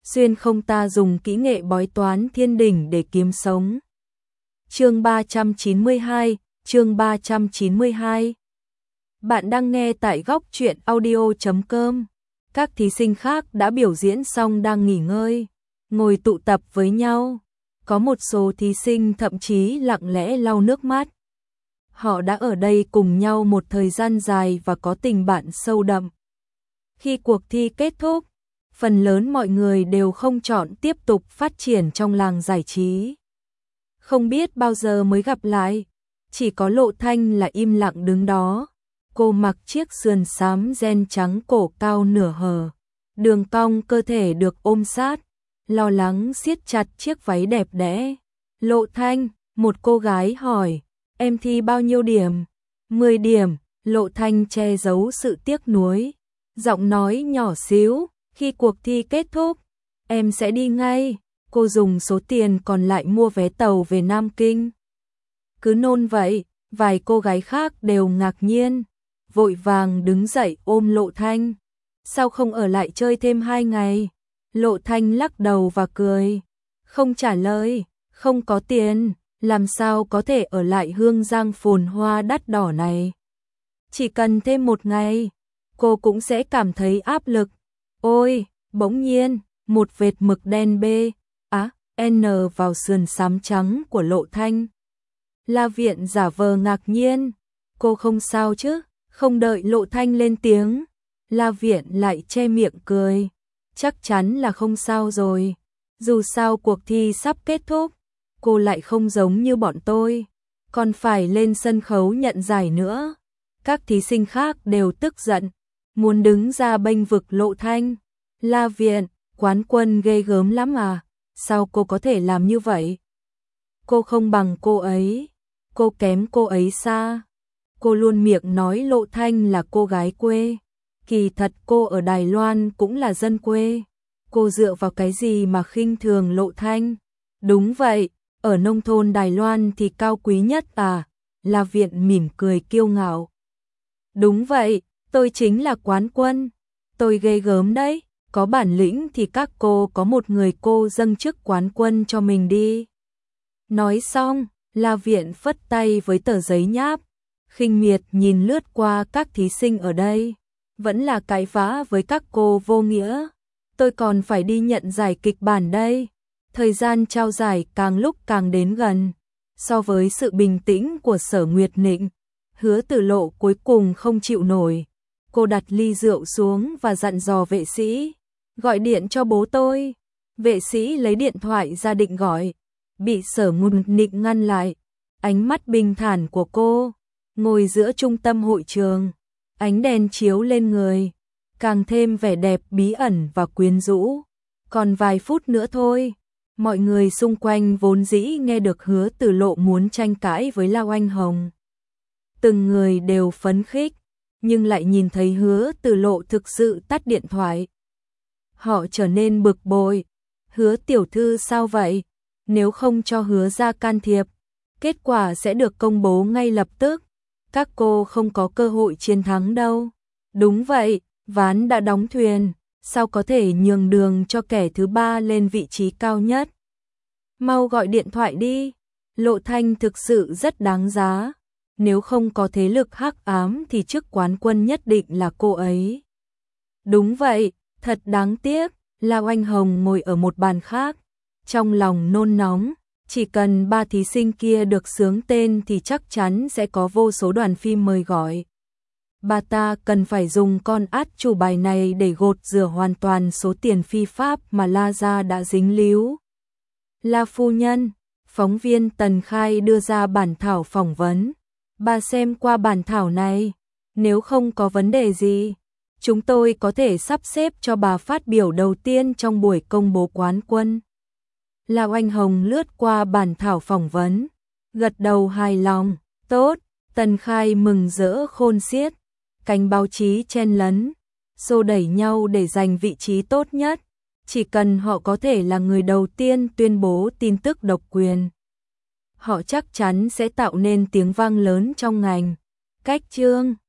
xuyên không ta dùng kỹ nghệ bói toán thiên đỉnh để kiếm sống. Chương 392, chương 392. Bạn đang nghe tại góc truyện audio.com. Các thí sinh khác đã biểu diễn xong đang nghỉ ngơi, ngồi tụ tập với nhau. Có một số thí sinh thậm chí lặng lẽ lau nước mắt. Họ đã ở đây cùng nhau một thời gian dài và có tình bạn sâu đậm. Khi cuộc thi kết thúc, phần lớn mọi người đều không chọn tiếp tục phát triển trong làng giải trí. Không biết bao giờ mới gặp lại, chỉ có Lộ Thanh là im lặng đứng đó. Cô mặc chiếc sườn xám ren trắng cổ cao nửa hở, đường cong cơ thể được ôm sát, lo lắng siết chặt chiếc váy đẹp đẽ. Lộ Thanh, một cô gái hỏi, em thi bao nhiêu điểm? 10 điểm, Lộ Thanh che giấu sự tiếc nuối, giọng nói nhỏ xíu, khi cuộc thi kết thúc, em sẽ đi ngay. Cô dùng số tiền còn lại mua vé tàu về Nam Kinh. Cứ nôn vậy, vài cô gái khác đều ngạc nhiên, vội vàng đứng dậy ôm Lộ Thanh. Sao không ở lại chơi thêm 2 ngày? Lộ Thanh lắc đầu và cười, không trả lời, không có tiền, làm sao có thể ở lại Hương Giang phồn hoa đắt đỏ này. Chỉ cần thêm 1 ngày, cô cũng sẽ cảm thấy áp lực. Ôi, bỗng nhiên, một vệt mực đen N vào sườn xám trắng của Lộ Thanh. La Viện giả vờ ngạc nhiên, cô không sao chứ? Không đợi Lộ Thanh lên tiếng, La Viện lại che miệng cười, chắc chắn là không sao rồi. Dù sao cuộc thi sắp kết thúc, cô lại không giống như bọn tôi, còn phải lên sân khấu nhận giải nữa. Các thí sinh khác đều tức giận, muốn đứng ra bênh vực Lộ Thanh. La Viện, quán quân ghê gớm lắm à? Sao cô có thể làm như vậy? Cô không bằng cô ấy, cô kém cô ấy xa. Cô luôn miệng nói Lộ Thanh là cô gái quê, kỳ thật cô ở Đài Loan cũng là dân quê. Cô dựa vào cái gì mà khinh thường Lộ Thanh? Đúng vậy, ở nông thôn Đài Loan thì cao quý nhất à? La Viện mỉm cười kiêu ngạo. Đúng vậy, tôi chính là quán quân, tôi ghê gớm đấy. Có bản lĩnh thì các cô có một người cô dâng chức quán quân cho mình đi. Nói xong, La Viện phất tay với tờ giấy nháp, khinh miệt nhìn lướt qua các thí sinh ở đây. Vẫn là cãi vã với các cô vô nghĩa. Tôi còn phải đi nhận giải kịch bản đây. Thời gian trao giải càng lúc càng đến gần. So với sự bình tĩnh của Sở Nguyệt Nịnh, Hứa Tử Lộ cuối cùng không chịu nổi. Cô đặt ly rượu xuống và dặn dò vệ sĩ, gọi điện cho bố tôi. Vệ sĩ lấy điện thoại ra định gọi, bị Sở Nguyệt Nịnh ngăn lại. Ánh mắt bình thản của cô, ngồi giữa trung tâm hội trường, ánh đèn chiếu lên người, càng thêm vẻ đẹp bí ẩn và quyến rũ. Còn vài phút nữa thôi, mọi người xung quanh vốn dĩ nghe được Hứa Tử Lộ muốn tranh cãi với La Oanh Hồng. Từng người đều phấn khích, nhưng lại nhìn thấy Hứa Tử Lộ thực sự tắt điện thoại. Họ trở nên bực bội. Hứa tiểu thư sao vậy? Nếu không cho Hứa ra can thiệp, kết quả sẽ được công bố ngay lập tức. Các cô không có cơ hội chiến thắng đâu. Đúng vậy, ván đã đóng thuyền, sao có thể nhường đường cho kẻ thứ ba lên vị trí cao nhất? Mau gọi điện thoại đi. Lộ Thanh thực sự rất đáng giá. Nếu không có thế lực hắc ám thì chức quán quân nhất định là cô ấy. Đúng vậy, thật đáng tiếc. La Oanh Hồng ngồi ở một bàn khác, trong lòng nôn nóng. Chỉ cần 3 thí sinh kia được xướng tên thì chắc chắn sẽ có vô số đoàn phim mời gọi. Bà ta cần phải dùng con át chủ bài này để gột rửa hoàn toàn số tiền phi pháp mà La gia đã dính líu. La phu nhân, phóng viên Tần Khai đưa ra bản thảo phỏng vấn. Bà xem qua bản thảo này, nếu không có vấn đề gì, chúng tôi có thể sắp xếp cho bà phát biểu đầu tiên trong buổi công bố quán quân. La Oanh Hồng lướt qua bản thảo phỏng vấn, gật đầu hài lòng. Tốt. Tần Khai mừng rỡ khôn xiết. Cánh báo chí chen lấn, xô đẩy nhau để giành vị trí tốt nhất. Chỉ cần họ có thể là người đầu tiên tuyên bố tin tức độc quyền, họ chắc chắn sẽ tạo nên tiếng vang lớn trong ngành. Cách chương